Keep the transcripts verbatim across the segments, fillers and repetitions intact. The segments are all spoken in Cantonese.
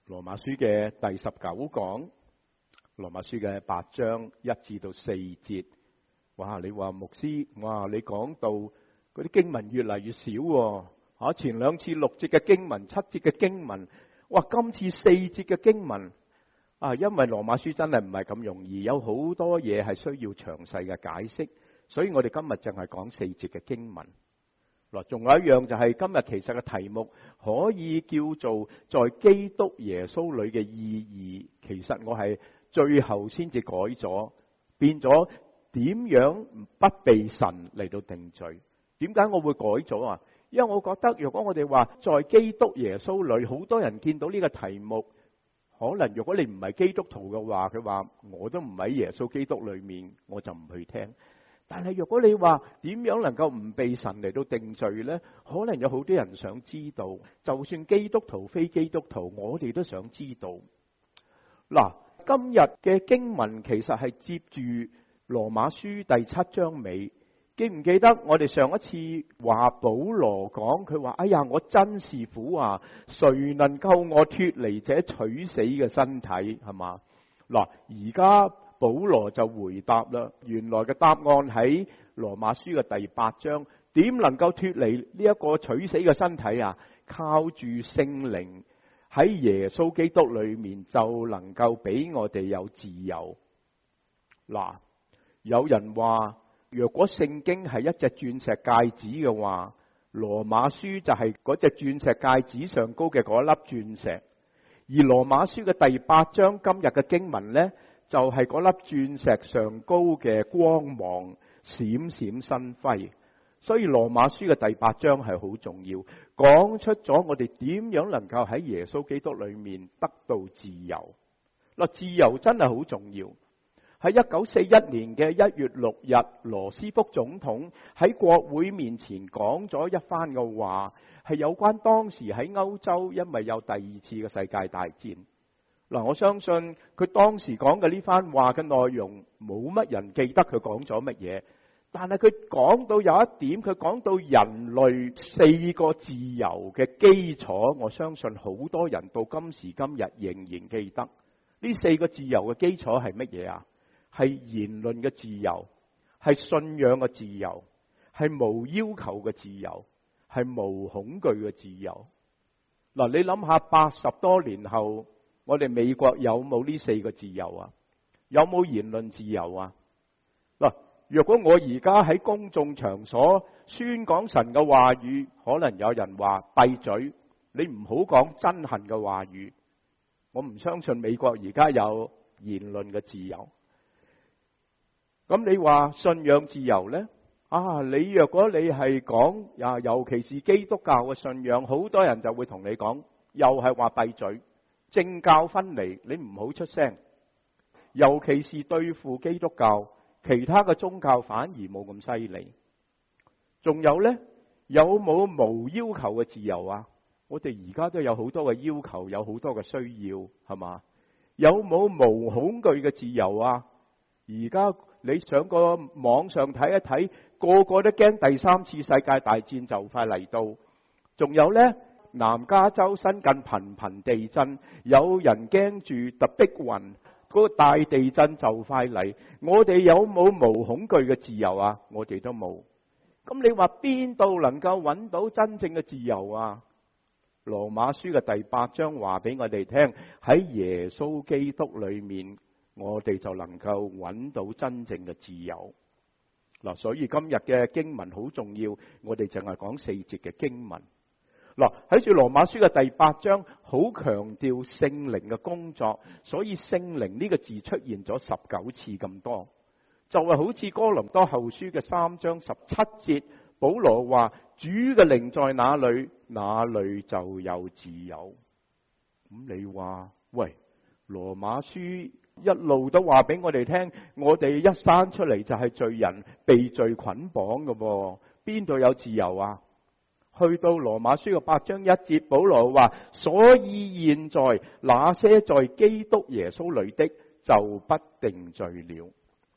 羅馬書嘅第十九講，羅馬書嘅八章一至到四節。哇！你話牧師，哇！你講到嗰啲經文越嚟越少喎，吓，前兩次六節嘅經文、七節嘅經文，哇！今次四節嘅經文啊，因為羅馬書真係唔係咁容易，有好多嘢係需要詳細嘅解釋，所以我哋今日淨係講四節嘅經文。嗱，仲有一樣就係今日其實嘅題目可以叫做在基督耶穌裏嘅意義，其實我係最後先至改咗，變咗點樣不被神嚟到定罪。點解我會改咗啊？因為我覺得如果我哋話在基督耶穌裏，好多人見到呢個題目，可能如果你唔係基督徒嘅話，佢話我都唔喺耶穌基督裏面，我就唔去聽。但係如果你話點樣能夠唔被神嚟到定罪呢？可能有好多人想知道，就算基督徒非基督徒，我哋都想知道。嗱，今日嘅經文其實係接住羅馬書第七章尾，記唔記得我哋上一次話保羅講，佢話哎呀，我真是苦啊，誰能救我脫離這取死嘅身體，係嘛？嗱，而家保羅就回答啦，原來嘅答案喺羅馬書嘅第八章，點能夠脫離呢一個取死嘅身體啊？靠住聖靈喺耶穌基督裏面就能夠俾我哋有自由。嗱，有人話若果聖經係一隻鑽石戒指嘅話，羅馬書就係嗰隻鑽石戒指上高嘅嗰粒鑽石，而羅馬書嘅第八章今日嘅經文呢，就係嗰粒鑽石上高嘅光芒閃閃生輝，所以羅馬書嘅第八章係好重要，講出咗我哋點樣能夠喺耶穌基督裏面得到自由。嗱，自由真係好重要。喺一九四一年嘅一月六日，羅斯福總統喺國會面前講咗一番嘅話，係有關當時喺歐洲因為有第二次嘅世界大戰。嗱，我相信佢當時講嘅呢番話嘅內容，冇乜人記得佢講咗乜嘢。但係佢講到有一點，佢講到人類四個自由嘅基礎，我相信好多人到今時今日仍然記得。呢四個自由嘅基礎係乜嘢啊？係言論嘅自由，係信仰嘅自由，係無要求嘅自由，係無恐懼嘅自由。嗱，你諗下八十多年後，我哋美國有冇呢四個自由啊？有冇言論自由啊？嗱，若果我而家喺公眾場所宣講神嘅話語，可能有人話閉嘴，你唔好講憎恨嘅話語。我唔相信美國而家有言論嘅自由。咁你話信仰自由呢？啊，你若果你係講啊，尤其是基督教嘅信仰，好多人就會同你講，又係話閉嘴。政教分離，你唔好出聲。尤其是對付基督教，其他嘅宗教反而冇咁犀利。仲有呢？有冇無要求嘅自由啊？我哋而家都有好多嘅要求，有好多嘅需要，係嘛？有冇無恐懼嘅自由啊？而家你上個網上睇一睇，個個都驚第三次世界大戰就快嚟到。仲有呢？南加州新近頻頻地震，有人驚住特碧雲嗰個大地震就快嚟。我哋有冇無恐懼嘅自由啊？我哋都冇。咁你話邊度能夠揾到真正嘅自由啊？羅馬書嘅第八章話俾我哋聽，喺耶穌基督裏面，我哋就能夠揾到真正嘅自由。嗱，所以今日嘅經文好重要，我哋淨係講四節嘅經文。嗱，喺住羅馬書嘅第八章，好強調聖靈嘅工作，所以聖靈呢個字出現咗十九次咁多，就係好似哥林多後書嘅三章十七節，保羅話主嘅靈在哪裏，哪裏就有自由。咁你話喂，羅馬書一路都話俾我哋聽，我哋一生出嚟就係罪人，被罪捆綁嘅，邊度有自由啊？去到羅馬書嘅八章一節，保羅話：所以現在那些在基督耶穌裏的，就不定罪了。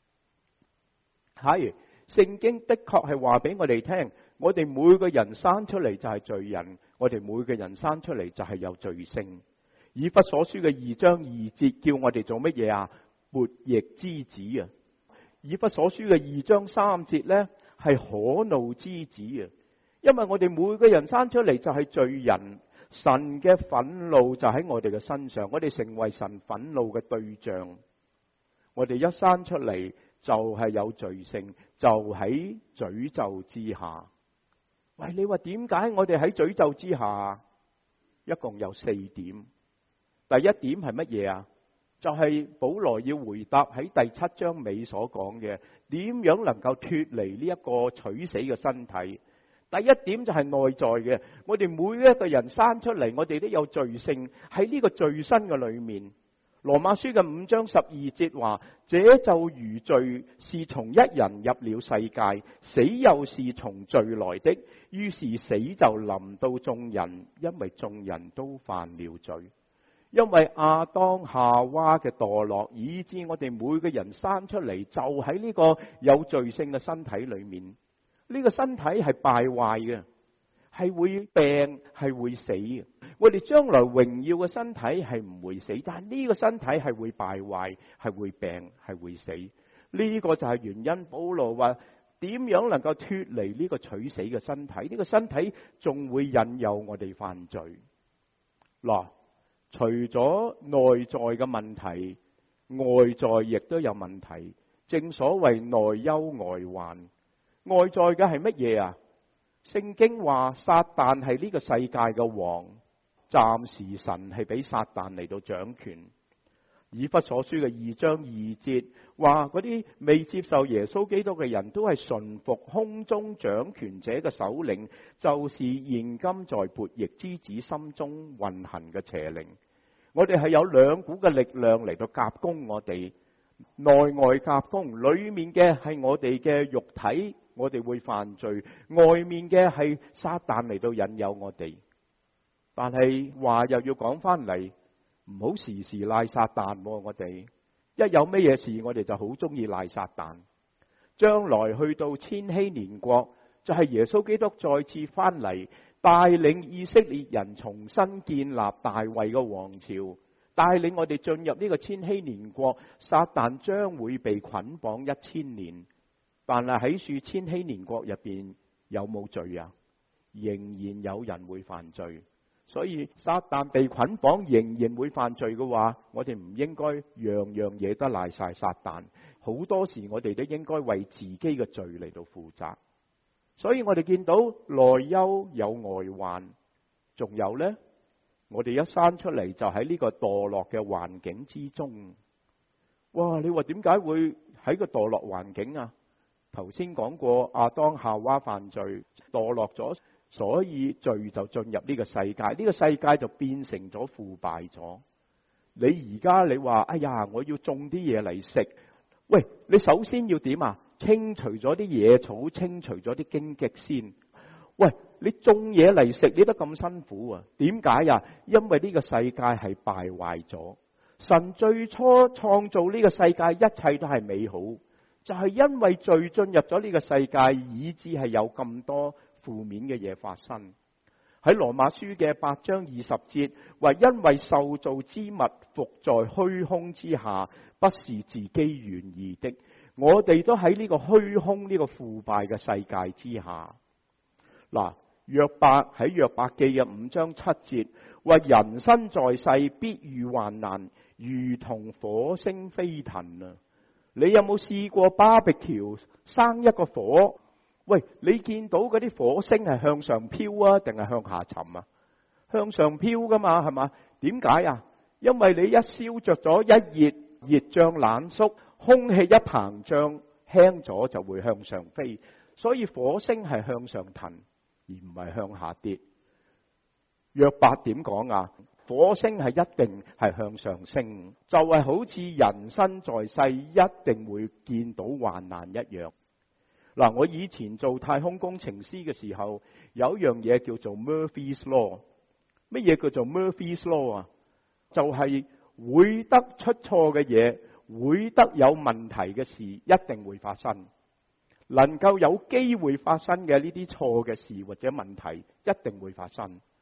係，聖經的確係話俾我哋聽，我哋每個人生出嚟就係罪人，我哋每個人生出嚟就係有罪性。 以弗所書嘅二章二節叫我哋做乜嘢啊？悖逆之子啊！以弗所書嘅二章三節呢，係可怒之子啊！因為我哋每個人生出嚟就係罪人，神嘅憤怒就喺我哋嘅身上，我哋成為神憤怒嘅對象。我哋一生出嚟就係有罪性，就喺詛咒之下。喂，你話點解我哋喺詛咒之下？一共有四點。第一點係乜嘢啊？就係保羅要回答喺第七章尾所講嘅，點樣能夠脫離呢一個取死嘅身體。第一點就係內在嘅，我哋每一個人生出嚟，我哋都有罪性喺呢個罪身嘅裏面。羅馬書嘅五章十二節話：這就如罪是從一人入了世界，死又是從罪來的，於是死就臨到眾人，因為眾人都犯了罪。因為亞當夏娃嘅墮落，以致我哋每個人生出嚟就喺呢個有罪性嘅身體裏面。呢個身體係敗壞嘅，係會病，係會死嘅。我哋將來榮耀嘅身體係唔會死，但係呢個身體係會敗壞，係會病，係會死。呢個就係原因。保羅話點樣能夠脫離呢個取死嘅身體？呢個身體仲會引誘我哋犯罪。嗱，除咗內在嘅問題，外在亦都有問題。正所謂內憂外患。外在嘅係乜嘢啊？聖經話撒旦係呢個世界嘅王，暫時神係俾撒旦嚟到掌權。以弗所書嘅二章二節話，嗰啲未接受耶穌基督嘅人都係順服空中掌權者嘅首領，就是現今在悖逆之子心中運行嘅邪靈。我哋係有兩股嘅力量嚟到夾攻我哋，內外夾攻，裏面嘅係我哋嘅肉體，我哋會犯罪；外面嘅係撒旦嚟到引誘我哋。但係話又要講翻嚟，唔好時時賴撒旦。我哋一有咩嘢事，我哋就好中意賴撒旦。將來去到千禧年國，就係耶穌基督再次翻嚟，帶領以色列人重新建立大衛嘅王朝，帶領我哋進入呢個千禧年國。撒旦將會被捆綁一千年。但係喺樹千禧年國入邊有冇罪啊？仍然有人會犯罪。所以撒旦被捆綁仍然會犯罪嘅話，我哋唔應該樣樣嘢都賴晒撒旦。好多時我哋都應該為自己嘅罪嚟到負責。所以我哋見到內憂有外患，仲有呢，我哋一生出嚟就喺呢個墮落嘅環境之中。哇！你話點解會喺個墮落環境啊？頭先講過亞當夏娃犯罪墮落咗，所以罪就進入呢個世界，呢個世界就變成咗腐敗咗。你而家你話哎呀，我要種啲嘢嚟食，喂，你首先要點啊？清除咗啲野草，清除咗啲荊棘先。喂，你種嘢嚟食，你都咁辛苦啊？點解啊？因為呢個世界係敗壞咗。神最初創造呢個世界，一切都係美好，就係因為罪進入咗呢個世界，以致係有咁多負面嘅嘢發生。喺羅馬書嘅八章二十節話，因為受造之物伏在虛空之下，不是自己願意的。我哋都喺呢個虛空呢個腐敗嘅世界之下。嗱，約伯喺約伯記嘅五章七節話，人生在世必遇患難，如同火星飛騰啊！你有冇試過巴比橋生一個火？喂，你見到嗰啲火星係向上飄啊，定係向下沉啊？向上飄噶嘛，係嘛？點解啊？因為你一燒着咗，一熱，熱脹冷縮，空氣一膨脹，輕咗就會向上飛。所以火星係向上騰，而唔係向下跌。約伯點講啊？火星係一定係向上升，就係好似人生在世一定會見到患難一樣。嗱，我以前做太空工程師嘅時候，有一樣嘢叫做 Murphy's Law。乜嘢叫做 Murphy's Law 啊？就係會得出錯嘅嘢，會得有問題嘅事，一定會發生。能夠有機會發生嘅呢啲錯嘅事或者問題，一定會發生。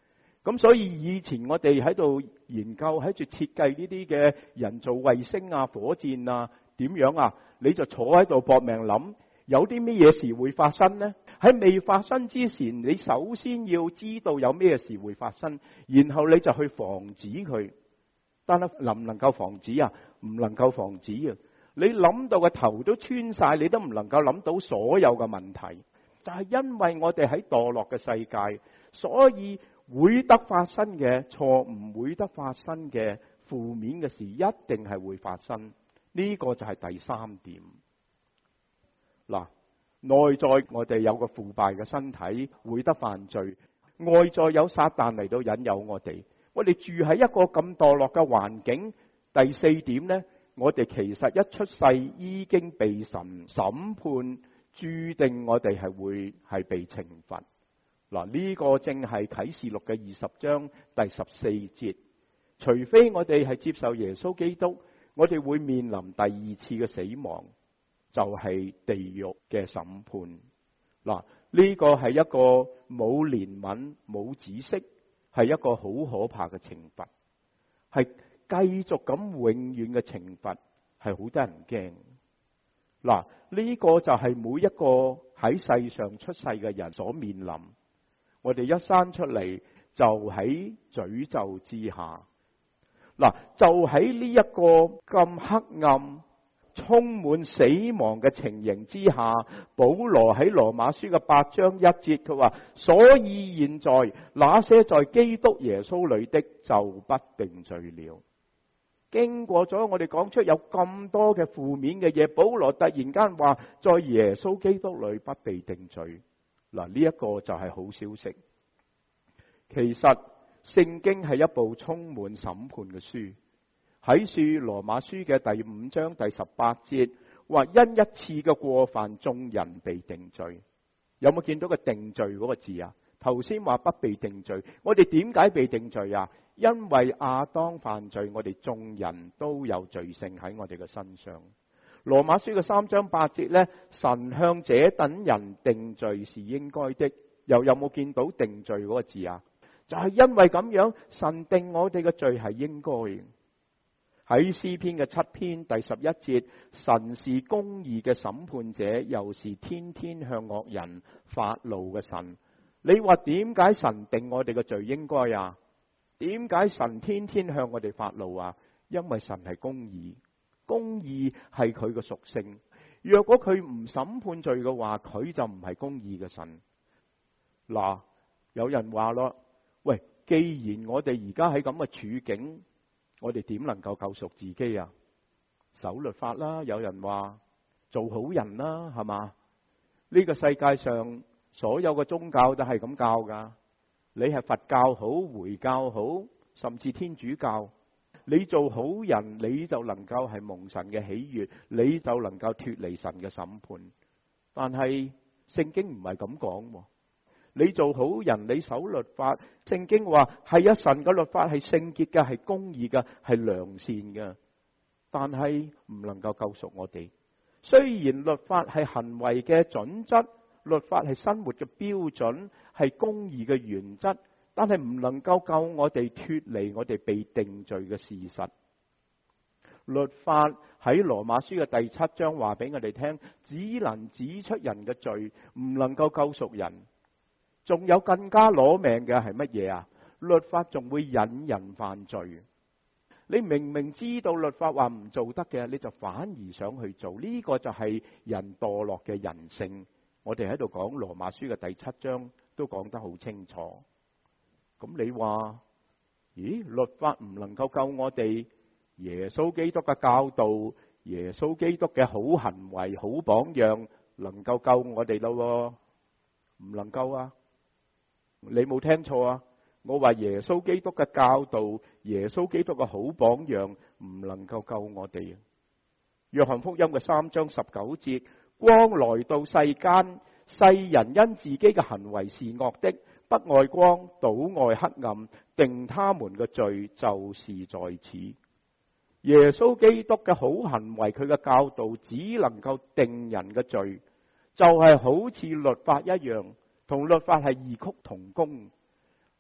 咁所以以前我哋喺度研究喺度設計呢啲嘅人造衛星啊、火箭啊點樣啊，你就坐喺度搏命諗，有啲咩嘢事會發生呢？喺未發生之前，你首先要知道有咩事會發生，然後你就去防止佢。但係能唔能夠防止啊？唔能夠防止啊！你諗到個頭都穿晒，你都唔能夠諗到所有嘅問題。就係因為我哋喺墮落嘅世界，所以會得發生嘅錯誤，會得發生嘅負面嘅事，一定係會發生。呢個就係第三點。嗱，內在我哋有個腐敗嘅身體，會得犯罪；外在有撒旦嚟到引誘我哋。我哋住喺一個咁墮落嘅環境。第四點呢，我哋其實一出世已經被神審判，注定我哋係會係被懲罰。嗱，呢個正係啟示錄嘅二十章第十四節。除非我哋係接受耶穌基督，我哋會面臨第二次嘅死亡，就係地獄嘅審判。嗱，呢個係一個冇憐憫、冇止息，係一個好可怕嘅懲罰，係繼續咁永遠嘅懲罰，係好得人驚。嗱，呢個就係每一個喺世上出世嘅人所面臨。我哋一生出嚟就喺詛咒之下。嗱，就喺呢一個咁黑暗、充滿死亡嘅情形之下，保羅喺羅馬書嘅八章一節，佢話：所以現在那些在基督耶穌裏的就不定罪了。經過咗我哋講出有咁多嘅負面嘅嘢，保羅突然間話：在耶穌基督裏不被定罪。嗱，呢一個就係好消息。其實聖經係一部充滿審判嘅書。喺書羅馬書嘅第五章第十八節話：因一次嘅過犯，眾人被定罪。有冇見到個定罪嗰個字啊？頭先話不被定罪，我哋點解被定罪啊？因為亞當犯罪，我哋眾人都有罪性喺我哋嘅身上。羅馬書嘅三章八節呢，神向這等人定罪是應該的。又有冇見到定罪嗰個字啊？就係因為咁樣，神定我哋嘅罪係應該嘅。喺詩篇嘅七篇第十一節，神是公義嘅審判者，又是天天向惡人發怒嘅神。你話點解神定我哋嘅罪應該啊？點解神天天向我哋發怒啊？因為神係公義，公義係佢嘅屬性。若果佢唔審判罪嘅話，佢就唔係公義嘅神。嗱，有人話咯，喂，既然我哋而家喺咁嘅處境，我哋點能夠救贖自己啊？守律法啦，有人話做好人啦，係嘛？呢個世界上所有嘅宗教都係咁教噶。你係佛教好、回教好，甚至天主教，你做好人，你就能夠係蒙神嘅喜悅，你就能夠脫離神嘅審判。但係聖經唔係咁講。你做好人，你守律法，聖經話係啊，神嘅律法係聖潔嘅，係公義嘅，係良善嘅，但係唔能夠救贖我哋。雖然律法係行為嘅準則，律法係生活嘅標準，係公義嘅原則，但係唔能夠救我哋脫離我哋被定罪嘅事實。律法喺羅馬書嘅第七章話俾我哋聽，只能指出人嘅罪，唔能夠救贖人。仲有更加攞命嘅係乜嘢啊？律法仲會引人犯罪。你明明知道律法話唔做得嘅，你就反而想去做，呢個就係人墮落嘅人性。我哋喺度講羅馬書嘅第七章都講得好清楚。咁你話，咦？律法唔能夠救我哋，耶穌基督嘅教導，耶穌基督嘅好行為、好榜樣，能夠救我哋咯？唔能夠啊！你冇聽錯啊！我話耶穌基督嘅教導，耶穌基督嘅好榜樣，唔能夠救我哋。約翰福音嘅三章十九節，光來到世間，世人因自己嘅行為是惡的，不愛光，倒愛黑暗，定他們嘅罪就是在此。耶穌基督嘅好行為，佢嘅教導只能夠定人嘅罪，就係好似律法一樣。同律法係異曲同工，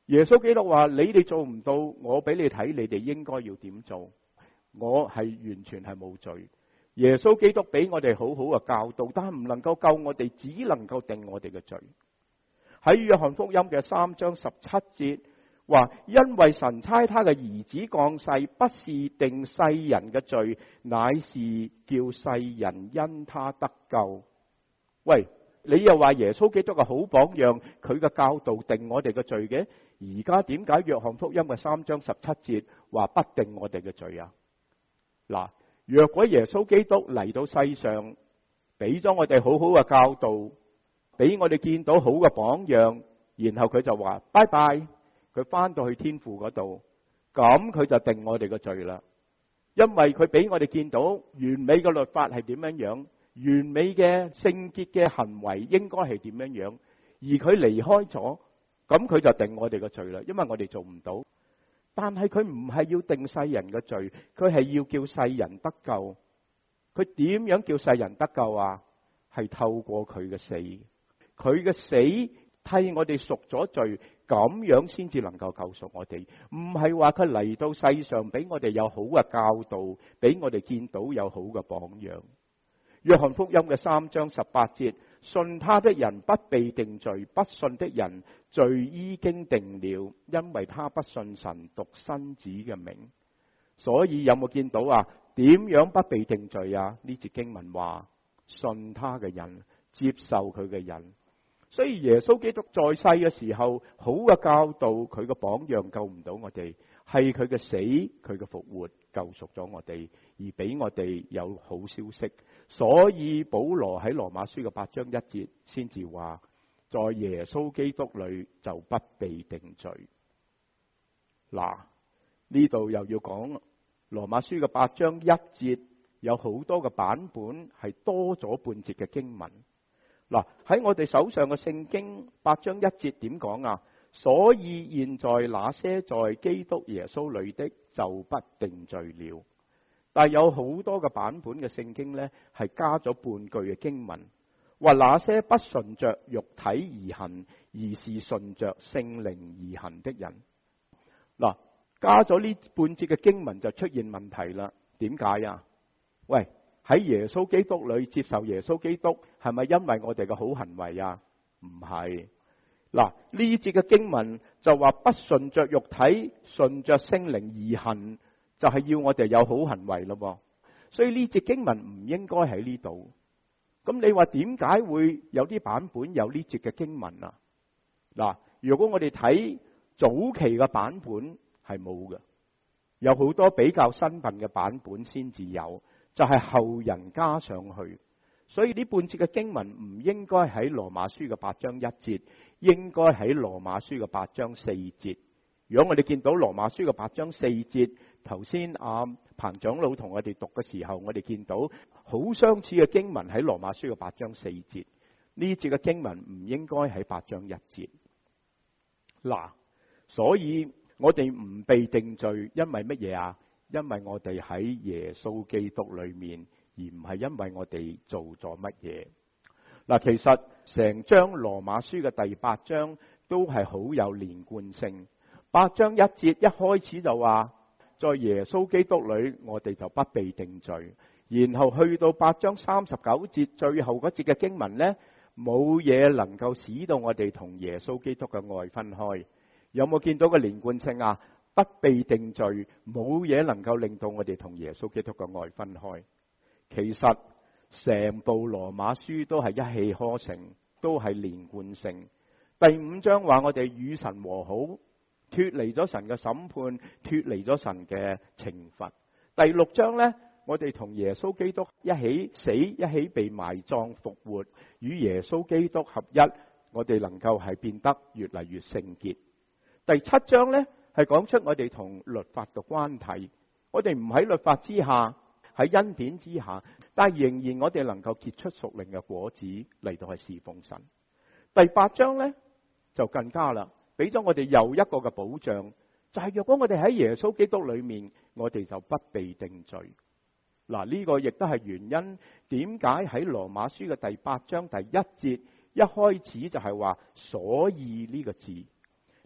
耶穌基督話：你哋做唔到，我俾你睇，你哋應該要點做。我係完全係冇罪。耶穌基督俾我哋好好嘅教導，但係唔能夠救我哋，只能夠定我哋嘅罪。喺約翰福音嘅三章十七節話：因為神差他嘅兒子降世，不是定世人嘅罪，乃是叫世人因他得救。喂，你又話耶穌基督嘅好榜樣，佢嘅教導定我哋嘅罪嘅？而家點解約翰福音嘅三章十七節話不定我哋嘅罪啊？嗱，若果耶穌基督嚟到世上，俾咗我哋好好嘅教導，俾我哋見到好嘅榜樣，然後佢就話拜拜，佢翻到去天父嗰度，咁佢就定我哋嘅罪啦。因為佢俾我哋見到完美嘅律法係點樣樣，完美嘅聖潔嘅行為應該係點樣樣，而佢離開咗，咁佢就定我哋嘅罪啦。因為我哋做唔到。但係佢唔係要定世人嘅罪，佢係要叫世人得救。佢點樣叫世人得救啊？係透過佢嘅死，佢嘅死替我哋贖咗罪，咁樣先至能夠救贖我哋。唔係話佢嚟到世上俾我哋有好嘅教導，俾我哋見到有好嘅榜樣。約翰福音嘅三章十八節：信他的人不被定罪，不信的人罪已經定了，因為他不信神獨生子嘅名。所以有冇見到啊？點樣不被定罪啊？呢節經文話信他嘅人，接受佢嘅人。所以耶穌基督在世嘅時候，好嘅教導，佢嘅榜樣救唔到我哋，係佢嘅死，佢嘅復活救贖咗我哋，而俾我哋有好消息。所以保羅喺羅馬書嘅八章一節先至話，在耶穌基督裏就不被定罪。嗱，呢度又要講羅馬書嘅八章一節有好多嘅版本係多咗半節嘅經文。嗱，喺我哋手上嘅聖經八章一節點講啊？所以現在那些在基督耶穌裏的就不定罪了。但係有好多嘅版本嘅聖經呢，係加咗半句嘅經文，話那些不順着肉體而行，而是順着聖靈而行的人。嗱，加咗呢半節嘅經文就出現問題啦。點解啊？喂，喺耶穌基督裏接受耶穌基督，係咪因為我哋嘅好行為啊？唔係。嗱，呢節嘅經文就話不順着肉體，順着聖靈而行，就係要我哋有好行為咯。所以呢節經文唔應該喺呢度。咁你話點解會有啲版本有呢節嘅經文啊？嗱，如果我哋睇早期嘅版本係冇嘅，有好多比較新近嘅版本先至有，就係後人加上去。所以呢半節嘅經文唔應該喺羅馬書嘅八章一節，應該喺羅馬書嘅八章四節。如果我哋見到羅馬書嘅八章四節，頭先阿彭長老同我哋讀嘅時候，我哋見到好相似嘅經文喺羅馬書嘅八章四節。呢節嘅經文唔應該喺八章一節。嗱，所以我哋唔被定罪，因為乜嘢啊？因為我哋喺耶穌基督裏面，而唔係因為我哋做咗乜嘢。嗱，其實成章羅馬書嘅第八章都係好有連貫性。八章一節一開始就話，在耶穌基督裏我哋就不被定罪。然後去到八章三十九節最後嗰節嘅經文呢，冇嘢能夠使到我哋同耶穌基督嘅愛分開。有冇見到個連貫性啊？不被定罪，冇嘢能夠令到我哋同耶穌基督嘅愛分開。其實成部羅馬書都係一氣呵成，都係連貫性。第五章話我哋與神和好，脫離咗神嘅審判，脫離咗神嘅懲罰。第六章呢，我哋同耶穌基督一起死，一起被埋葬復活，與耶穌基督合一，我哋能夠係變得越嚟越聖潔。第七章呢，係講出我哋同律法嘅關係，我哋唔喺律法之下，喺恩典之下，但係仍然我哋能夠結出屬靈嘅果子嚟到去侍奉神。第八章呢，就更加啦，俾咗我哋又一個嘅保障，就係若果我哋喺耶穌基督裏面，我哋就不被定罪。嗱，呢個亦都係原因，點解喺羅馬書嘅第八章第一節一開始就係話所以呢個字。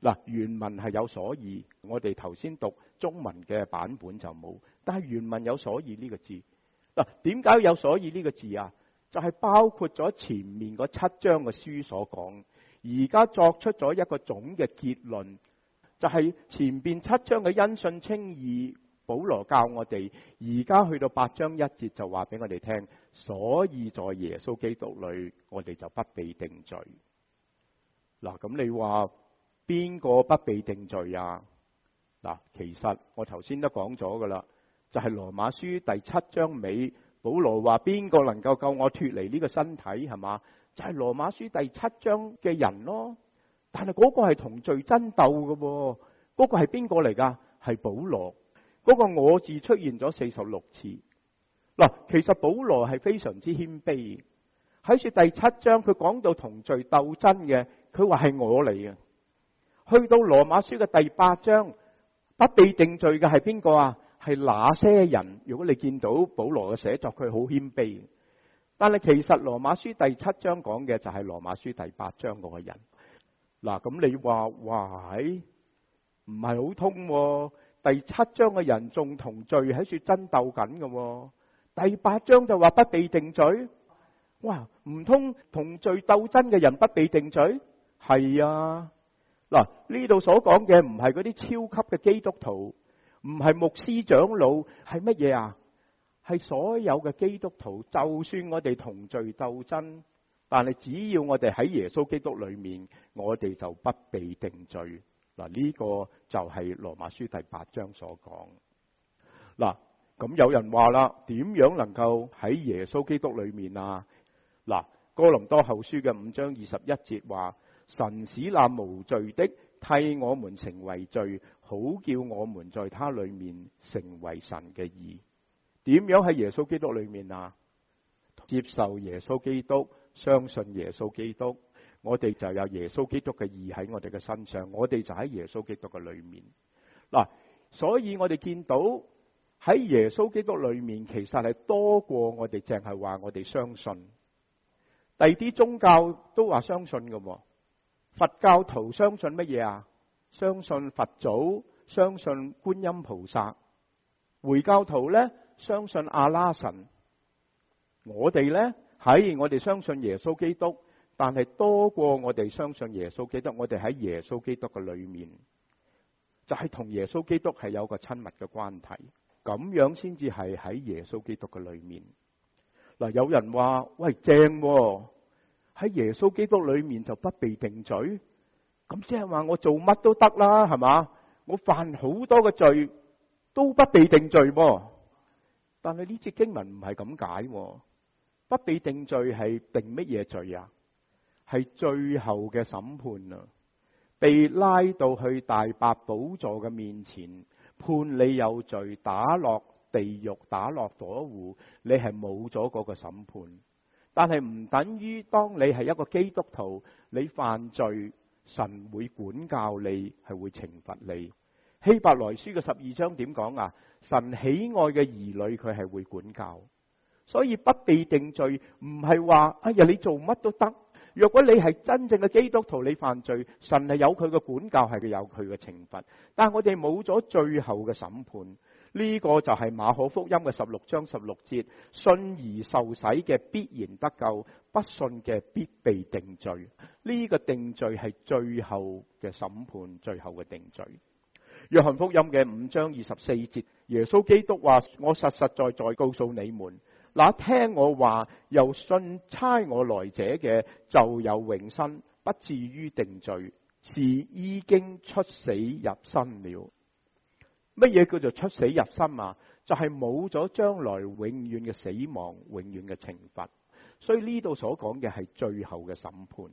嗱，原文係有所以，我哋頭先讀中文嘅版本就冇，但係原文有所以呢個字。嗱，點解有所以呢個字啊？就係包括咗前面嗰七章嘅書所講，而家作出咗一個總嘅結論，就係前邊七章嘅因信稱義，保羅教我哋，而家去到八章一節就話俾我哋聽，所以在耶穌基督裏，我哋就不被定罪。嗱，咁你話邊個不被定罪啊？嗱，其實我頭先都講咗噶啦，就係羅馬書第七章尾，保羅話邊個能夠救我脫離呢個身體，係嘛？就係羅馬書第七章嘅人咯。但係嗰個係同罪爭鬥嘅，嗰個係邊個嚟噶？係保羅。嗰個我字出現咗四十六次。嗱，其實保羅係非常之謙卑。喺說第七章佢講到同罪鬥爭嘅，佢話係我嚟嘅。去到羅馬書嘅第八章，不被定罪嘅係邊個啊？係那些人。如果你見到保羅嘅寫作，佢好謙卑。但係其實羅馬書第七章講嘅就係羅馬書第八章嗰個人。嗱，咁你話哇，唔係好通喎。第七章嘅人仲同罪喺處爭鬥緊嘅，第八章就話不被定罪。哇，唔通同罪鬥爭嘅人不被定罪？係啊。嗱，呢度所講嘅唔係嗰啲超級嘅基督徒，唔係牧師長老，係乜嘢啊？係所有嘅基督徒，就算我哋同罪鬥爭，但係只要我哋喺耶穌基督裏面，我哋就不被定罪。嗱，呢個就係羅馬書第八章所講。嗱，咁有人話啦，點樣能夠喺耶穌基督裏面啊？嗱，哥林多後書嘅五章二十一節話，神使那無罪的替我們成為罪，好叫我們在他裏面成為神嘅義。點樣喺耶穌基督裏面啊？接受耶穌基督，相信耶穌基督，我哋就有耶穌基督嘅義喺我哋嘅身上，我哋就喺耶穌基督嘅裏面。嗱，所以我哋見到喺耶穌基督裏面，其實係多過我哋淨係話我哋相信。第二啲宗教都話相信嘅，佛教徒相信乜嘢啊？相信佛祖，相信觀音菩薩。回教徒呢，相信阿拉神。我哋呢，係我哋相信耶穌基督，但係多過我哋相信耶穌基督，我哋喺耶穌基督嘅裏面，就係同耶穌基督係有個親密嘅關係，咁樣先至係喺耶穌基督嘅裏面。嗱，有人話喂，正喎，喺耶穌基督裏面就不被定罪，咁即係話我做乜都得啦，係嘛？我犯好多嘅罪都不被定罪喎。但係呢節經文唔係咁解，不被定罪係定乜嘢罪啊？係最後嘅審判啊！被拉到去大白寶座嘅面前，判你有罪，打落地獄，打落火湖，你係冇咗嗰個審判。但係唔等於當你係一個基督徒，你犯罪，神會管教你，係會懲罰你。希伯來書嘅十二章點講啊？神喜愛嘅兒女，佢係會管教。所以不被定罪唔係話哎呀你做乜都得。若果你係真正嘅基督徒，你犯罪，神係有佢嘅管教，係佢有佢嘅懲罰。但係我哋冇咗最後嘅審判，呢個就係馬可福音嘅十六章十六節，信而受洗嘅必然得救，不信嘅必被定罪。呢個定罪係最後嘅審判，最後嘅定罪。約翰福音嘅五章二十四節，耶穌基督話：我實實在在告訴你們，那聽我話又信差我來者嘅，就有永生，不至於定罪，是已經出死入生了。乜嘢叫做出死入生啊？就係冇咗將來永遠嘅死亡，永遠嘅懲罰。所以呢度所講嘅係最後嘅審判。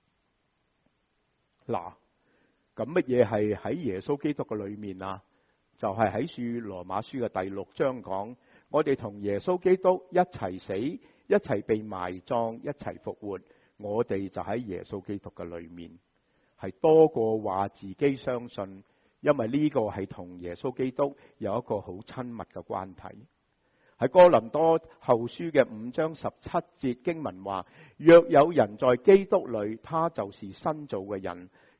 嗱，咁乜嘢係喺耶穌基督嘅裏面啊？就係喺書羅馬書嘅第六章講。我哋同耶穌基督一齊死，一齊被埋葬，一齊復活。我哋就喺耶穌基督嘅裏面，係多過話自己相信，因為呢個係同耶穌基督有一個好親密嘅關係。喺哥林多後書嘅五章十七節經文話：若有人在基督裏，他就是新造嘅人，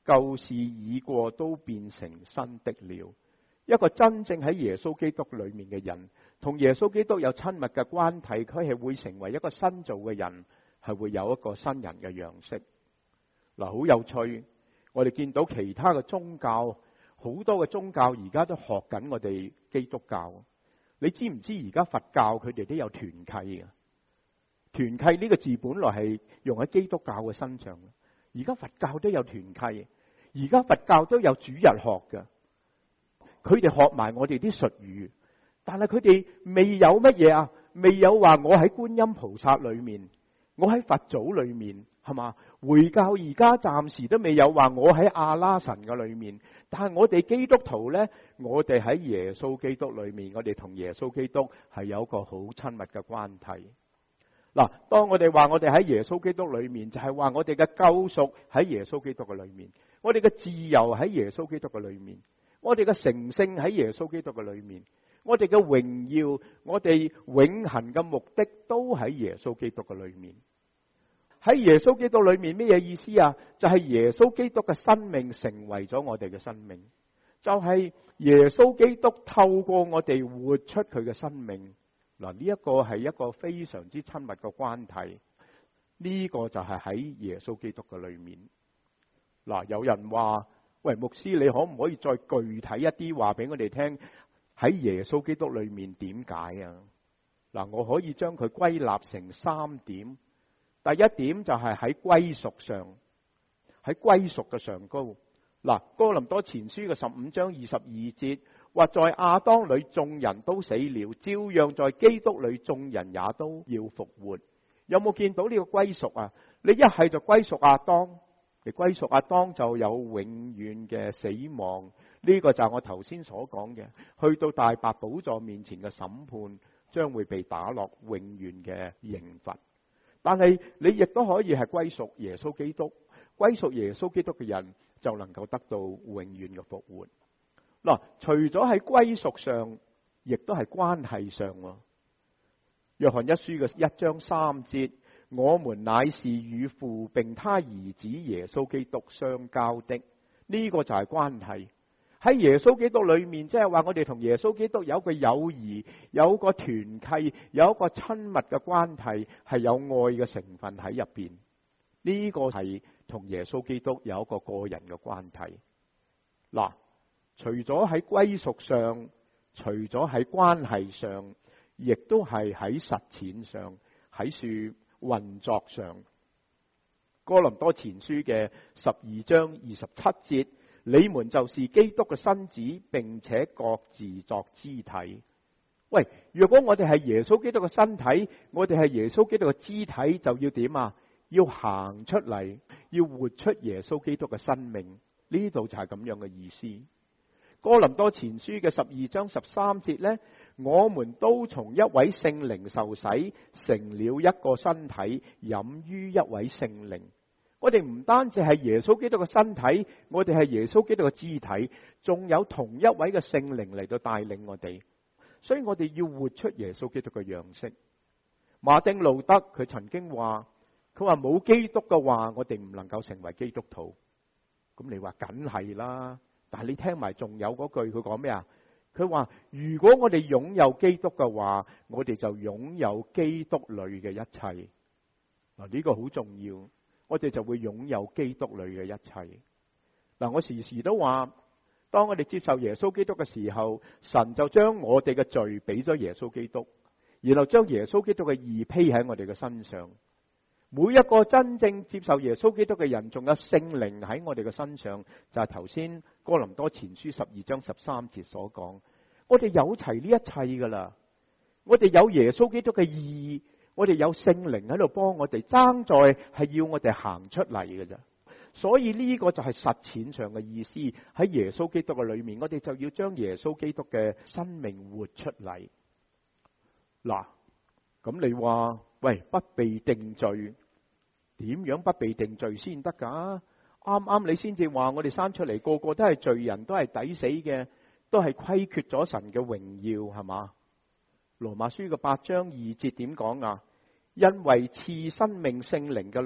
舊事已過，都變成新的了。一個真正喺耶穌基督裏面嘅人，同耶穌基督有親密嘅關係，佢係會成為一個新造嘅人，係會有一個新人嘅樣式。嗱，好有趣，我哋見到其他嘅宗教，好多嘅宗教而家都學緊我哋基督教。你知唔知而家佛教佢哋都有團契嘅？團契呢個字本來係用喺基督教嘅身上，而家佛教都有團契，而家佛教都有主日學嘅。佢哋學埋我哋啲術語，但係佢哋未有乜嘢啊？未有話我喺觀音菩薩裏面，我喺佛祖裏面，係嘛？回教而家暫時都未有話我喺阿拉神嘅裏面，但係我哋基督徒呢，我哋喺耶穌基督裏面，我哋同耶穌基督係有一個好親密嘅關係。嗱，當我哋話我哋喺耶穌基督裏面，就係話我哋嘅救贖喺耶穌基督嘅裏面，我哋嘅自由喺耶穌基督嘅裏面，我哋嘅成聖喺耶穌基督嘅裏面，我哋嘅榮耀，我哋永恆嘅目的都喺耶穌基督嘅裏面。喺耶穌基督裏面咩嘢意思啊？就係耶穌基督嘅生命成為咗我哋嘅生命，就係耶穌基督透過我哋活出佢嘅生命。嗱，呢一個係一個非常之親密嘅關係。呢個就係喺耶穌基督嘅裏面。嗱，有人話：喂，牧師，你可唔可以再具體一啲話俾我哋聽？喺耶穌基督裏面點解啊？嗱，我可以將佢歸納成三點。第一點就係喺歸屬上，喺歸屬嘅上高。嗱，哥林多前書嘅十五章二十二節話：在亞當裏眾人都死了，照樣在基督裏眾人也都要復活。有冇見到呢個歸屬啊？你一係就歸屬亞當，你歸屬亞當就有永遠嘅死亡。呢個就係我頭先所講嘅，去到大白寶座面前嘅審判，將會被打落永遠嘅刑罰。但係你亦都可以係歸屬耶穌基督，歸屬耶穌基督嘅人就能夠得到永遠嘅復活。嗱，除咗喺歸屬上，亦都係關係上。約翰一書嘅一章三節，我們乃是與父並他兒子耶穌基督相交的。呢個就係關係。喺耶穌基督裏面，即係話我哋同耶穌基督有個友誼，有個團契，有一個親密嘅關係，係有愛嘅成分喺入邊。呢個係同耶穌基督有一個個人嘅關係。嗱，除咗喺歸屬上，除咗喺關係上，亦都係喺實踐上，喺樹運作上。哥林多前書嘅十二章二十七節。你們就是基督嘅身子，並且各自作肢體。喂，如果我哋係耶穌基督嘅身體，我哋係耶穌基督嘅肢體，就要點啊？要行出嚟，要活出耶穌基督嘅生命。呢度就係咁樣嘅意思。哥林多前書嘅十二章十三節呢，我們都從一位聖靈受洗，成了一個身體，飲於一位聖靈。我哋唔單止係耶穌基督嘅身體，我哋係耶穌基督嘅肢體，仲有同一位嘅聖靈嚟到帶領我哋，所以我哋要活出耶穌基督嘅樣式。馬丁路德佢曾經話，佢話冇基督嘅話，我哋唔能夠成為基督徒。咁你話梗係啦，但係你聽埋仲有嗰句，佢講咩啊？佢話如果我哋擁有基督嘅話，我哋就擁有基督裏嘅一切。嗱，呢個好重要。我哋就會擁有基督裏嘅一切。嗱，我時時都話，當我哋接受耶穌基督嘅時候，神就將我哋嘅罪俾咗耶穌基督，然後將耶穌基督嘅義披喺我哋嘅身上。每一個真正接受耶穌基督嘅人，仲有聖靈喺我哋嘅身上，就係頭先哥林多前書十二章十三節所講。我哋有齊呢一切噶啦，我哋有耶穌基督嘅義。我哋有聖靈喺度幫我哋，爭在係要我哋行出嚟嘅啫。所以呢個就係實踐上嘅意思。喺耶穌基督嘅裏面，我哋就要將耶穌基督嘅生命活出嚟。嗱，咁你話喂，不被定罪，點樣不被定罪先得噶？啱啱你先至話我哋生出嚟個個都係罪人，都係抵死嘅，都係虧缺咗神嘅榮耀，係嘛？羅馬書嘅八章二節點講啊？因為賜生命聖靈嘅律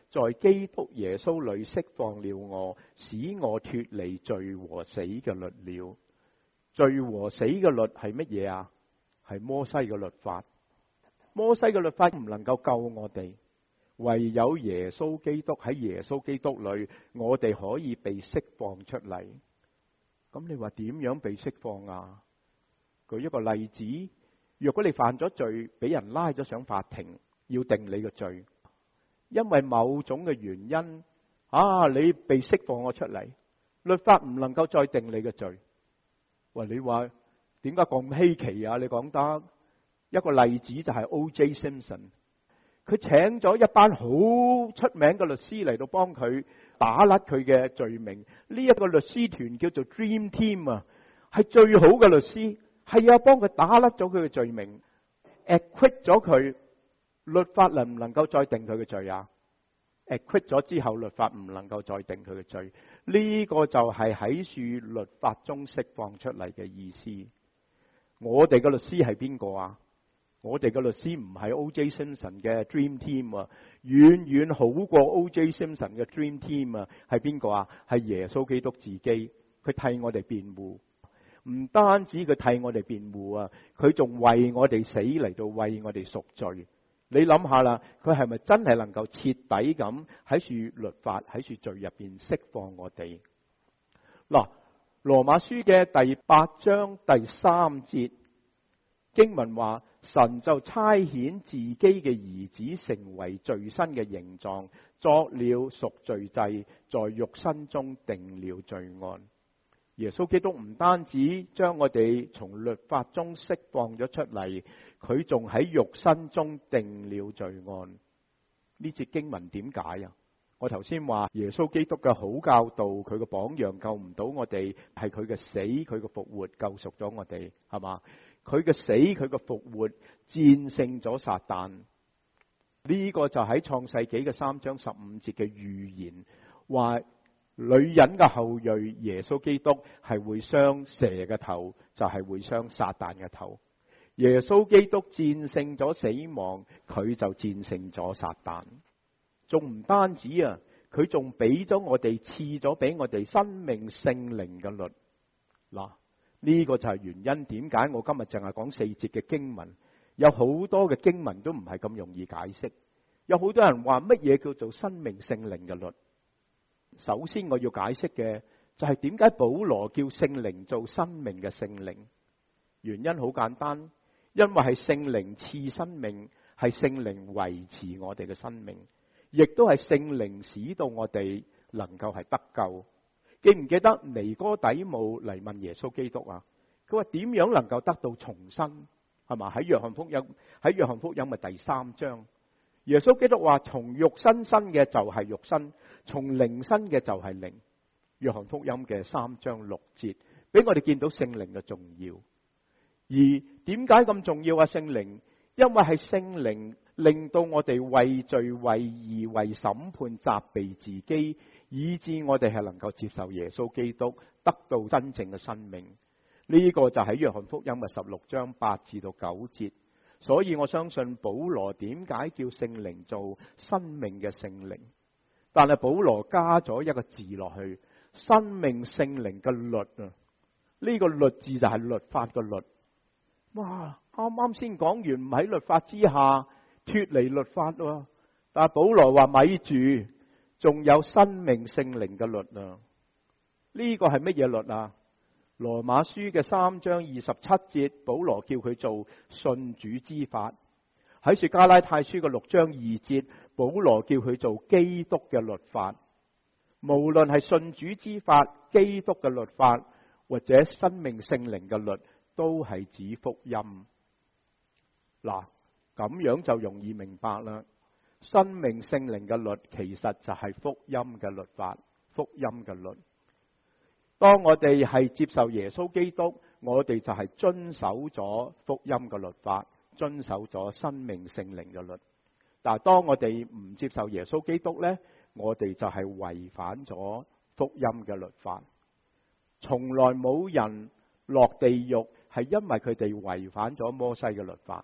在基督耶穌裏釋放了我，使我脫離罪和死嘅律了。罪和死嘅律係乜嘢啊？係摩西嘅律法。摩西嘅律法唔能夠救我哋，唯有耶穌基督，喺耶穌基督裏，我哋可以被釋放出嚟。咁你話點樣被釋放啊？舉一個例子，若果你犯咗罪，俾人拉咗上法庭，要定你嘅罪，因為某種嘅原因啊，你被釋放咗出嚟，律法唔能夠再定你嘅罪。喂，你話點解咁稀奇啊？你講得一個例子就係 O J Simpson， 佢請咗一班好出名嘅律師嚟到幫佢打甩佢嘅罪名。呢一個律師團叫做 Dream Team 啊，係最好嘅律師，係啊，幫佢打甩咗佢嘅罪名 ，acquit 咗佢。律法能唔能夠再定佢嘅罪啊？acquit 咗之後，律法唔能夠再定佢嘅罪。呢個就係喺樹律法中釋放出嚟嘅意思。我哋嘅律師係邊個啊？我哋嘅律師唔係 O J Simpson 嘅 Dream Team 啊，遠遠好過 O J Simpson 嘅 Dream Team 啊。係邊個啊？係耶穌基督自己，佢替我哋辯護。唔單止佢替我哋辯護啊，佢仲為我哋死嚟到為我哋贖罪。你諗下啦，佢係咪真係能夠徹底咁喺樹律法喺樹罪入邊釋放我哋？嗱，羅馬書嘅第八章第三節經文話，神就差遣自己嘅兒子成為罪身嘅形狀，作了贖罪祭，在肉身中定了罪案。耶穌基督唔單止將我哋從律法中釋放咗出嚟，佢仲喺肉身中定了罪案。呢節經文點解啊？我頭先話耶穌基督嘅好教導，佢嘅榜樣救唔到我哋，係佢嘅死，佢嘅復活救贖咗我哋，係嘛？佢嘅死，佢嘅復活戰勝咗撒旦。呢個就喺創世紀嘅三章十五節嘅預言，話女人嘅後裔耶穌基督係會傷蛇嘅頭，就係會傷撒旦嘅頭。耶穌基督戰勝咗死亡，佢就戰勝咗撒旦。仲唔單止啊，佢仲俾咗我哋賜咗俾我哋生命聖靈嘅律。嗱，呢個就係原因，點解我今日淨係講四節嘅經文，有好多嘅經文都唔係咁容易解釋。有好多人話乜嘢叫做生命聖靈嘅律？首先我要解釋嘅就係點解保羅叫聖靈做生命嘅聖靈。原因好簡單，因為係聖靈賜生命，係聖靈維持我哋嘅生命，亦都係聖靈使到我哋能夠係得救。記唔記得尼哥底母嚟問耶穌基督啊？佢話點樣能夠得到重生？係嘛？喺約翰福音，喺約翰福音嘅第三章，耶穌基督話從肉身生嘅就係肉身，從靈生嘅就係靈。約翰福音嘅三章六節，俾我哋見到聖靈嘅重要。而點解咁重要啊？聖靈，因為係聖靈令到我哋為罪、為義、為審判責備自己，以致我哋係能夠接受耶穌基督，得到真正嘅生命。呢、這個就喺約翰福音嘅十六章八至到九節。所以我相信保羅點解叫聖靈做生命嘅聖靈，但係保羅加咗一個字落去，生命聖靈嘅律啊！呢、這個律字就係律法嘅律。哇！啱啱先講完唔喺律法之下脫離律法喎，但係保羅話咪住，仲有生命聖靈嘅律啊！呢、這個係乜嘢律啊？羅馬書嘅三章二十七節，保羅叫佢做信主之法；喺說加拉太書嘅六章二節，保羅叫佢做基督嘅律法。無論係信主之法、基督嘅律法，或者生命聖靈嘅律，都係指福音。嗱，咁樣就容易明白啦。生命聖靈嘅律其實就係福音嘅律法，福音嘅律。當我哋係接受耶穌基督，我哋就係遵守咗福音嘅律法，遵守咗生命聖靈嘅律。但係當我哋唔接受耶穌基督呢，我哋就係違反咗福音嘅律法。從來冇人落地獄係因為佢哋違反咗摩西嘅律法，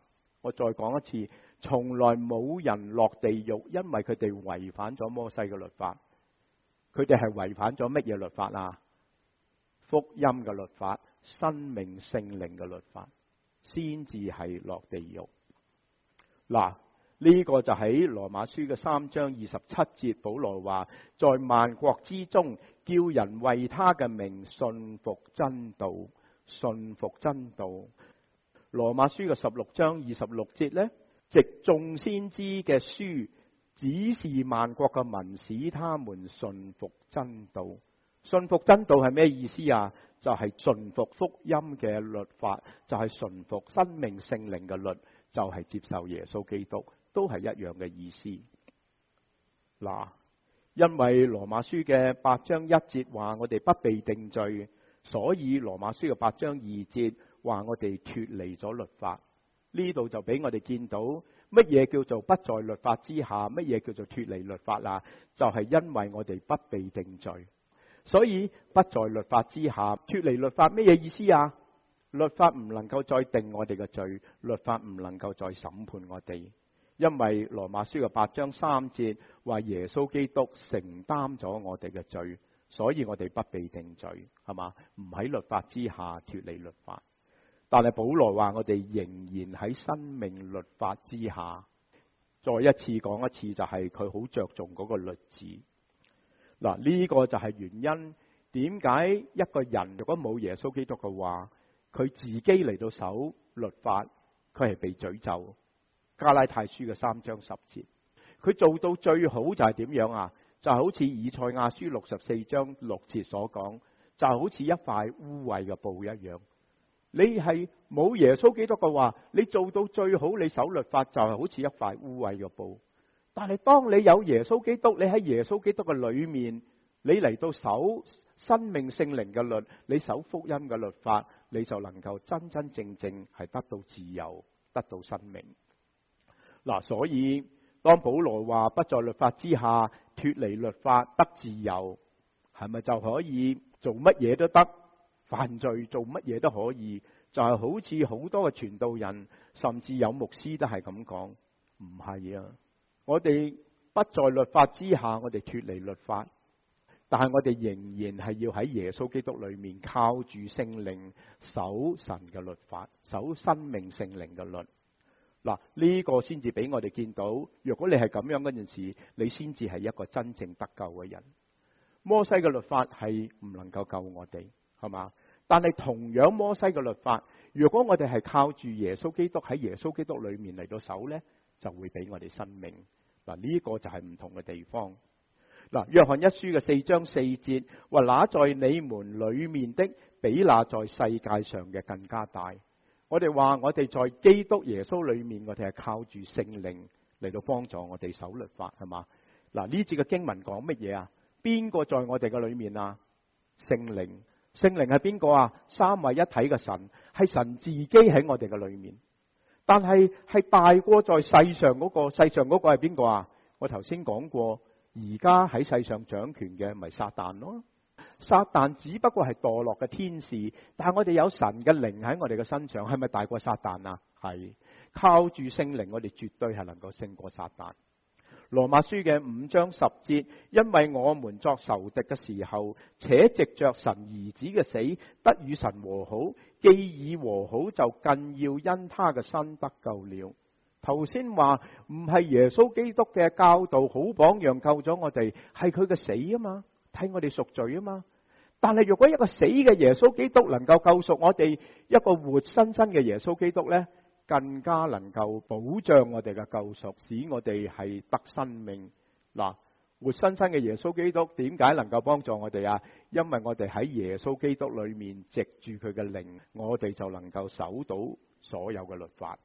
我再講一次，從來冇人落地獄，因為佢哋違反咗摩西嘅律法。佢哋係違反咗乜嘢律法啊？福音嘅律法、生命聖靈嘅律法，先至係落地獄。嗱，呢個就喺羅馬書嘅三章二十七節，保羅話：在萬國之中，叫人為他嘅名信服真道，信服真道。羅馬書嘅十六章二十六節呢，藉眾先知嘅書，指示萬國嘅民，使他們信服真道。信服真道係咩意思啊？就係順服福音嘅律法，就係順服生命聖靈嘅律，就係接受耶穌基督，都係一樣嘅意思。嗱，因為羅馬書嘅八章一節話我哋不被定罪，所以羅馬書嘅八章二節話我哋脫離咗律法。呢度就俾我哋見到乜嘢叫做不在律法之下，乜嘢叫做脫離律法啦？就係因為我哋不被定罪。所以不在律法之下，脫離律法咩嘢意思啊？律法唔能夠再定我哋嘅罪，律法唔能夠再審判我哋，因為羅馬書嘅八章三節話耶穌基督承擔咗我哋嘅罪，所以我哋不被定罪，係嘛？唔喺律法之下脫離律法。但係保羅話我哋仍然喺生命律法之下。再一次講一次，就係佢好着重嗰個律字。嗱，呢個就係原因，點解一個人如果冇耶穌基督嘅話，佢自己嚟到守律法，佢係被詛咒。加拉太書嘅三章十節，佢做到最好就係點樣啊？就係好似以賽亞書六十四章六節所講，就係好似一塊污穢嘅布一樣。你係冇耶穌基督嘅話，你做到最好，你守律法就係好似一塊污穢嘅布。但係當你有耶穌基督，你喺耶穌基督嘅裏面，你嚟到守生命聖靈嘅律，你守福音嘅律法，你就能夠真真正正係得到自由，得到生命。嗱，所以當保羅話不在律法之下，脫離律法得自由，係咪就可以做乜嘢都得？犯罪做乜嘢都可以？就係好似好多嘅傳道人，甚至有牧師都係咁講，唔係啊！我哋不在律法之下，我哋脫離律法，但係我哋仍然係要喺耶穌基督裏面靠住聖靈守神嘅律法，守生命聖靈嘅律。嗱，呢個先至俾我哋見到，如果你係咁樣嗰陣時，你先至係一個真正得救嘅人。摩西嘅律法係唔能夠救我哋，係嘛？但係同樣摩西嘅律法，如果我哋係靠住耶穌基督喺耶穌基督裏面嚟到守呢，就會俾我哋生命。嗱，呢個就係唔同嘅地方。嗱，約翰一書嘅四章四節話：那在你們裏面的，比那在世界上嘅更加大。我哋話我哋在基督耶穌裏面，我哋係靠住聖靈嚟到幫助我哋守律法，係嘛？嗱，呢節嘅經文講乜嘢啊？邊個在我哋嘅裏面啊？聖靈。聖靈係邊個啊？三位一體嘅神，係神自己喺我哋嘅裏面。但係係大過在世上嗰個，世上嗰個係邊個啊？我頭先講過，而家喺世上掌權嘅咪撒旦咯。撒旦只不過係墮落嘅天使，但係我哋有神嘅靈喺我哋嘅身上，係咪大過撒旦啊？係，靠住聖靈，我哋絕對係能夠勝過撒旦。羅馬書嘅五章十節，因為我們作仇敵嘅時候，且藉着神兒子嘅死得與神和好，既已和好，就更要因他嘅身得救了。頭先話唔係耶穌基督嘅教導好榜樣救咗我哋，係佢嘅死啊嘛，替我哋贖罪啊嘛。但係如果一個死嘅耶穌基督能夠救贖我哋，一個活生生嘅耶穌基督呢，更加能夠保障我哋嘅救贖，使我哋係得生命。嗱，活生生嘅耶穌基督點解能夠幫助我哋啊？因為我哋喺耶穌基督裏面藉住佢嘅靈，我哋就能夠守到所有嘅律法。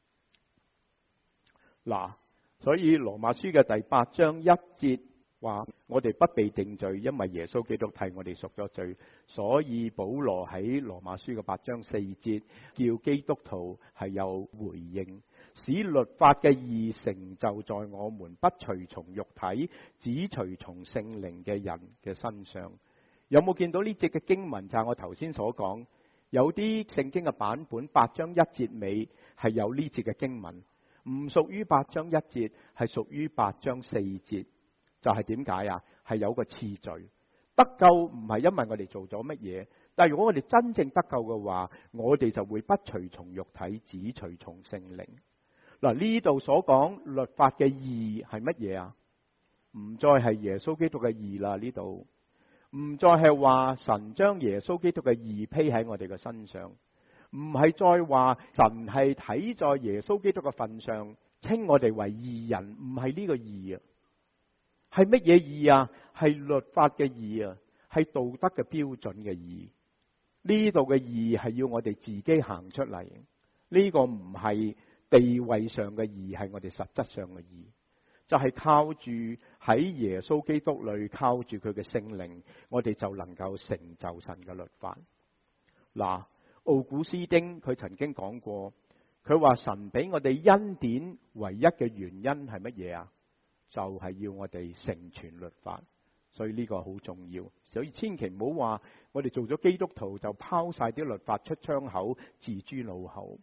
嗱，所以羅馬書嘅第八章一節話我哋不被定罪，因為耶穌基督替我哋贖咗罪。所以保羅喺羅馬書嘅八章四節叫基督徒係有回應，使律法嘅義成就在我們不隨從肉體，只隨從聖靈嘅人嘅身上。有冇見到呢節嘅經文？就係我頭先所講， 有啲聖經嘅版本八章一節尾係有呢節嘅經文，唔屬於八章一節，係屬於八章四節。就係點解啊？係有個次序。得救唔係因為我哋做咗乜嘢，但係如果我哋真正得救嘅話，我哋就會不隨從肉體，只隨從聖靈。嗱，呢度所講律法嘅義係乜嘢啊？唔再係耶穌基督嘅義啦，呢度唔再係話神將耶穌基督嘅義披喺我哋嘅身上，唔係再話神係睇在耶穌基督嘅份上稱我哋為義人，唔係呢個義啊，係乜嘢義啊？係律法嘅義啊，係道德嘅標準嘅義。呢度嘅義係要我哋自己行出嚟，呢個唔係地位上嘅義，係我哋實質上嘅義。就係靠住喺耶穌基督裏，靠住佢嘅聖靈，我哋就能夠成就神嘅律法。嗱，奧古斯丁佢曾經講過，佢話神俾我哋恩典唯一嘅原因係乜嘢啊？就係要我哋成全律法。所以呢個好重要，所以千祈唔好話我哋做咗基督徒就拋晒啲律法出窗口，自豬腦後。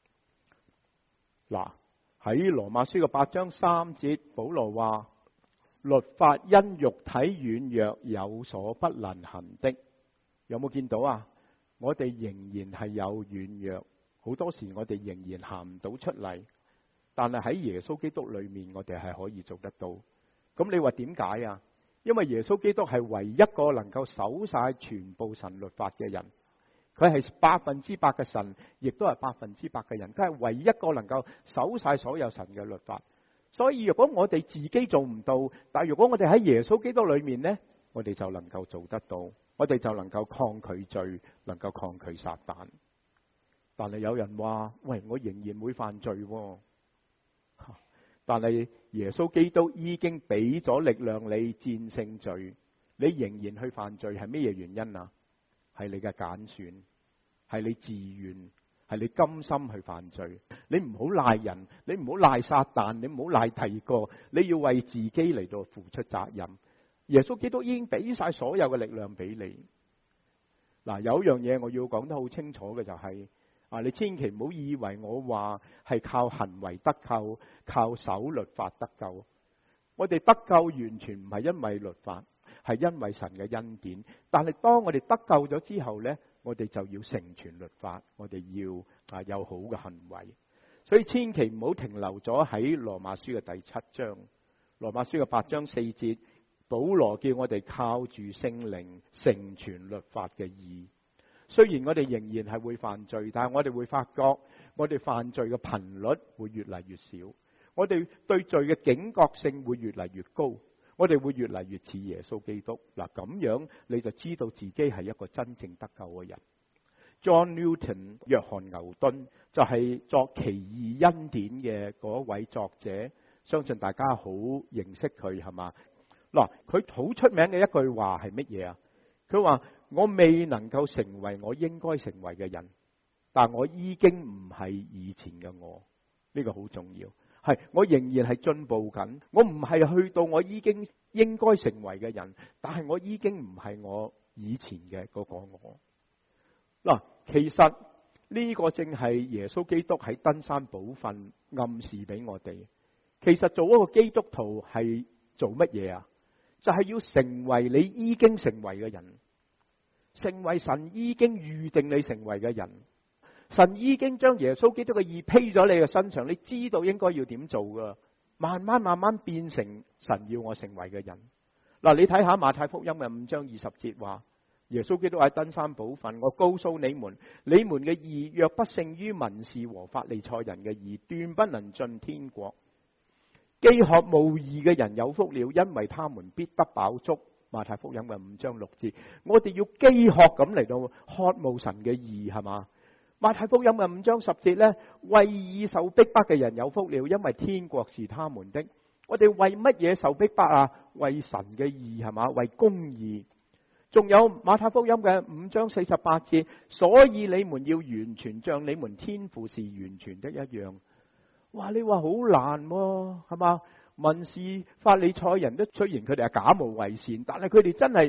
嗱，喺羅馬書嘅八章三節，保羅話律法因肉體軟弱有所不能行的。有冇見到啊？我哋仍然係有軟弱，好多時我哋仍然行唔到出嚟，但係喺耶穌基督裏面，我哋係可以做得到。咁你話點解啊？因為耶穌基督係唯一一個能夠守晒全部神律法嘅人，佢係百分之百嘅神，亦都係百分之百嘅人，佢係唯一一個能夠守晒所有神嘅律法。所以如果我哋自己做唔到，但係如果我哋喺耶穌基督裏面呢，我哋就能夠做得到，我哋就能夠抗拒罪，能夠抗拒撒旦。但係有人話，喂，我仍然會犯罪喎。但係耶穌基督已經俾咗力量你戰勝罪，你仍然去犯罪係咩嘢原因啊？係你嘅揀選，係你自願，係你甘心去犯罪。你唔好賴人，你唔好賴撒旦，你唔好賴第二個，你要為自己嚟到付出責任。耶穌基督已經俾晒所有嘅力量俾你。嗱，有樣嘢我要講得好清楚嘅就係、是。啊！你千祈唔好以為我話係靠行為得救，靠守律法得救。我哋得救完全唔係因為律法，係因為神嘅恩典。但係當我哋得救咗之後呢，我哋就要成全律法，我哋要啊有好嘅行為。所以千祈唔好停留咗喺羅馬書嘅第七章。羅馬書嘅八章四節，保羅叫我哋靠住聖靈成全律法嘅義。雖然我哋仍然係會犯罪，但係我哋會發覺，我哋犯罪嘅頻率會越嚟越少，我哋對罪嘅警覺性會越嚟越高，我哋會越嚟越似耶穌基督。嗱，咁樣你就知道自己係一個真正得救嘅人。John Newton 約翰牛頓就係作奇異恩典嘅嗰位作者，相信大家好認識佢，係嘛？嗱，佢好出名嘅一句話係乜嘢啊？佢話：我未能夠成為我應該成為嘅人，但我已經唔係以前嘅我。呢個好重要，係我仍然係進步緊。我唔係去到我已經應該成為嘅人，但係我已經唔係我以前嘅嗰個我。嗱，其實呢個正係耶穌基督喺登山寶訓暗示俾我哋。其實做一個基督徒係做乜嘢啊？就係要成為你已經成為嘅人，成為神已經預定你成為嘅人。神已經將耶穌基督嘅義披咗你嘅身上，你知道應該要點做噶，慢慢慢慢變成神要我成為嘅人。嗱，你睇下馬太福音嘅五章二十節話，耶穌基督喺登山寶訓，我告訴你們，你們嘅義若不勝於文士和法利賽人嘅義，斷不能進天國。飢渴慕義嘅人有福了，因為他們必得飽足。馬太福音嘅五章六節，我哋要飢渴咁嚟到渴慕神嘅義，係嘛？馬太福音嘅五章十節呢，為義受逼迫嘅人有福了，因為天國是他們的。我哋為乜嘢受逼迫啊？為神嘅義，係嘛？為公義。仲有馬太福音嘅五章四十八節，所以你們要完全，像你們天父是完全的一樣。哇！你話好難喎，係嘛？文士法利賽人都雖然佢哋係假冒為善，但係佢哋真係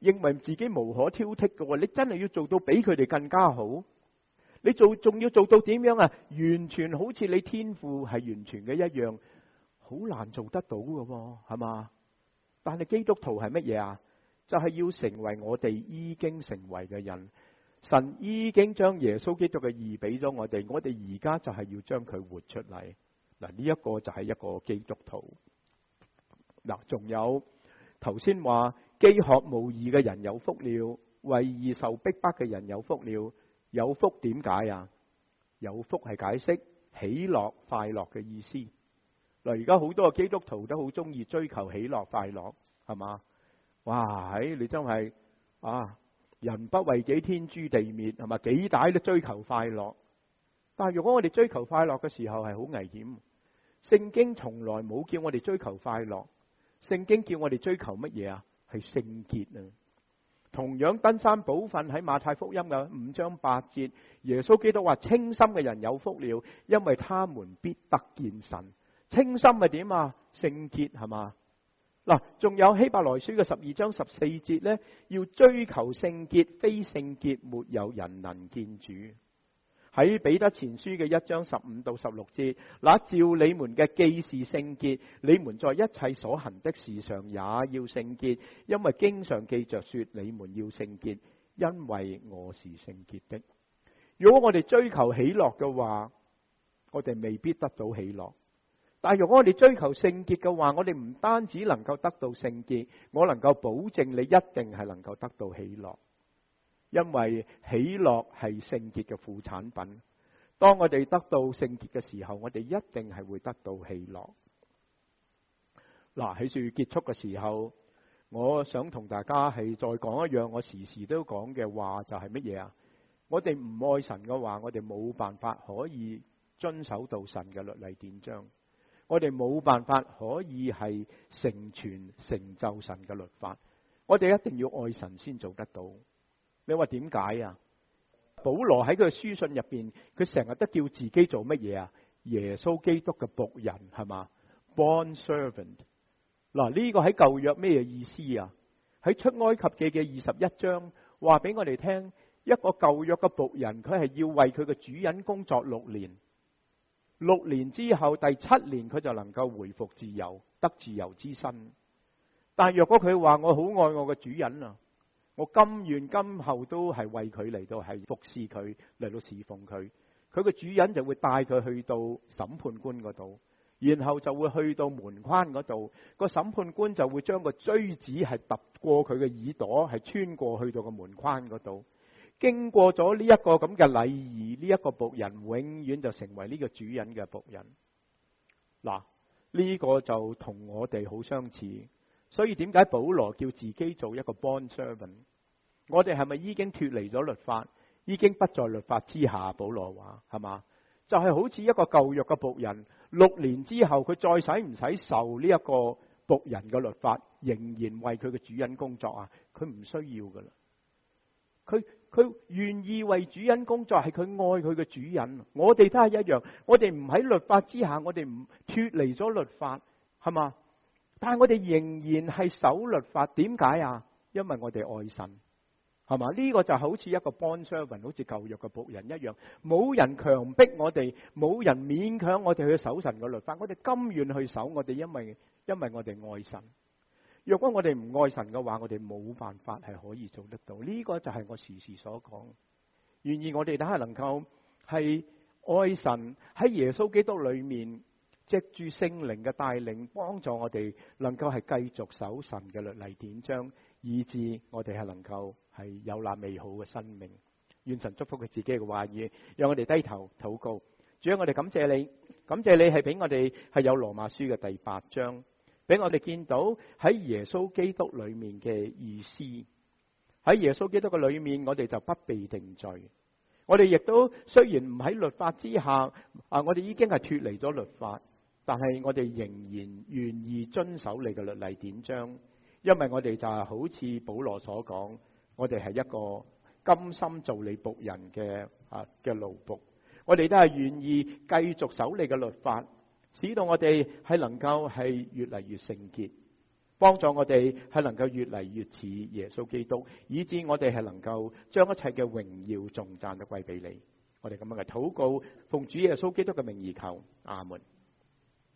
認為自己無可挑剔嘅，你真係要做到比佢哋更加好。你做仲要做到點樣啊？完全好似你天父係完全嘅一樣，好難做得到嘅，係嘛？但係基督徒係乜嘢啊？就係要成為我哋已經成為嘅人。神已經將耶穌基督嘅義俾咗我哋，我哋而家就係要將佢活出嚟。嗱，呢一個就係一個基督徒。嗱，仲有頭先話飢渴慕義嘅人有福了，為義受逼迫嘅人有福了。有福點解啊？有福係解釋喜樂快樂嘅意思。嗱，而家好多嘅基督徒都好中意追求喜樂快樂，係嘛？哇，喺你真係啊！人不為己，天誅地滅，係嘛？幾大都追求快樂。但係如果我哋追求快樂嘅時候係好危險。聖經從來冇叫我哋追求快樂，聖經叫我哋追求乜嘢啊？係聖潔啊！同樣登山寶訓喺馬太福音嘅五章八節，耶穌基督話：清心嘅人有福了，因為他們必得見神。清心係點啊？聖潔，係嘛？嗱，仲有希伯來書嘅十二章十四節呢，要追求聖潔，非聖潔沒有人能見主。喺彼得前書嘅一章十五到十六節，那照你們嘅既是聖潔，你們在一切所行的事上也要聖潔，因為經上記着說你們要聖潔，因為我是聖潔的。如果我哋追求喜樂嘅話，我哋未必得到喜樂。但係如果我哋追求聖潔嘅話，我哋唔單止能夠得到聖潔，我能夠保證你一定係能夠得到喜樂。因為喜樂係聖潔嘅副產品。當我哋得到聖潔嘅時候，我哋一定係會得到喜樂。嗱，喺樹結束嘅時候，我想同大家係再講一樣我時時都講嘅話，就係乜嘢啊？我哋唔愛神嘅話，我哋冇辦法可以遵守到神嘅律例典章。我哋冇辦法可以係成全成就神嘅律法。我哋一定要愛神先做得到。你話點解啊？保羅喺佢嘅書信入邊，佢成日都叫自己做乜嘢啊？耶穌基督嘅僕人，係嘛？ Bond servant。嗱，呢個喺舊約咩意思啊？喺出埃及記嘅二十一章話俾我哋聽，一個舊約嘅僕人，佢係要為佢嘅主人工作六年，六年之後第七年佢就能夠回復自由，得自由之身。但若果佢話我好愛我嘅主人啊，我甘願今後都係為佢嚟到係服侍佢，嚟到侍奉佢，佢個主人就會帶佢去到審判官嗰度，然後就會去到門框嗰度，個審判官就會將個錐子係揼過佢嘅耳朵，係穿過去到個門框嗰度。經過咗呢一個咁嘅禮儀，呢一個僕人永遠就成為呢個主人嘅僕人。嗱，呢個就同我哋好相似。所以點解保羅叫自己做一個 bond servant？ 我哋係咪已經脫離咗律法，已經不在律法之下？保羅話係嘛？就係好似一個舊約嘅僕人，六年之後佢再使唔使受呢一個僕人嘅律法，仍然為佢嘅主人工作啊？佢唔需要噶啦。佢佢願意為主人工作，係佢愛佢嘅主人。我哋都係一樣，我哋唔喺律法之下，我哋唔脫離咗律法，係嘛？但係我哋仍然係守律法，點解啊？因為我哋愛神，係嘛？呢個就好似一個 bond servant，好似舊約嘅僕人一樣，冇人強迫我哋，冇人勉強我哋去守神嘅律法，我哋甘願去守，我哋因為因為我哋愛神。若果我哋唔愛神嘅話，我哋冇辦法係可以做得到。呢個就係我時時所講，願意我哋都係能夠係愛神，喺耶穌基督裏面，藉住聖靈嘅帶領，幫助我哋能夠係繼續守神嘅律例典章，以致我哋係能夠係有那美好嘅生命。願神祝福佢自己嘅話語，讓我哋低頭禱告。主啊，我哋感謝你，感謝你係俾我哋係有羅馬書嘅第八章，俾我哋見到喺耶穌基督裏面嘅意思。喺耶穌基督嘅裏面，我哋就不被定罪。我哋亦都雖然唔喺律法之下，啊，我哋已經係脫離咗律法。但係我哋仍然願意遵守你嘅律例典章，因為我哋就係好似保羅所講，我哋係一個甘心做你僕人嘅啊嘅奴僕，我哋都係願意繼續守你嘅律法，使到我哋係能夠係越嚟越聖潔。 幫助我哋係能夠越嚟越似耶穌基督，以致我哋係能夠將一切嘅榮耀頌讚都歸俾你。我哋咁樣嘅禱告，奉主耶穌基督嘅名義求，阿門。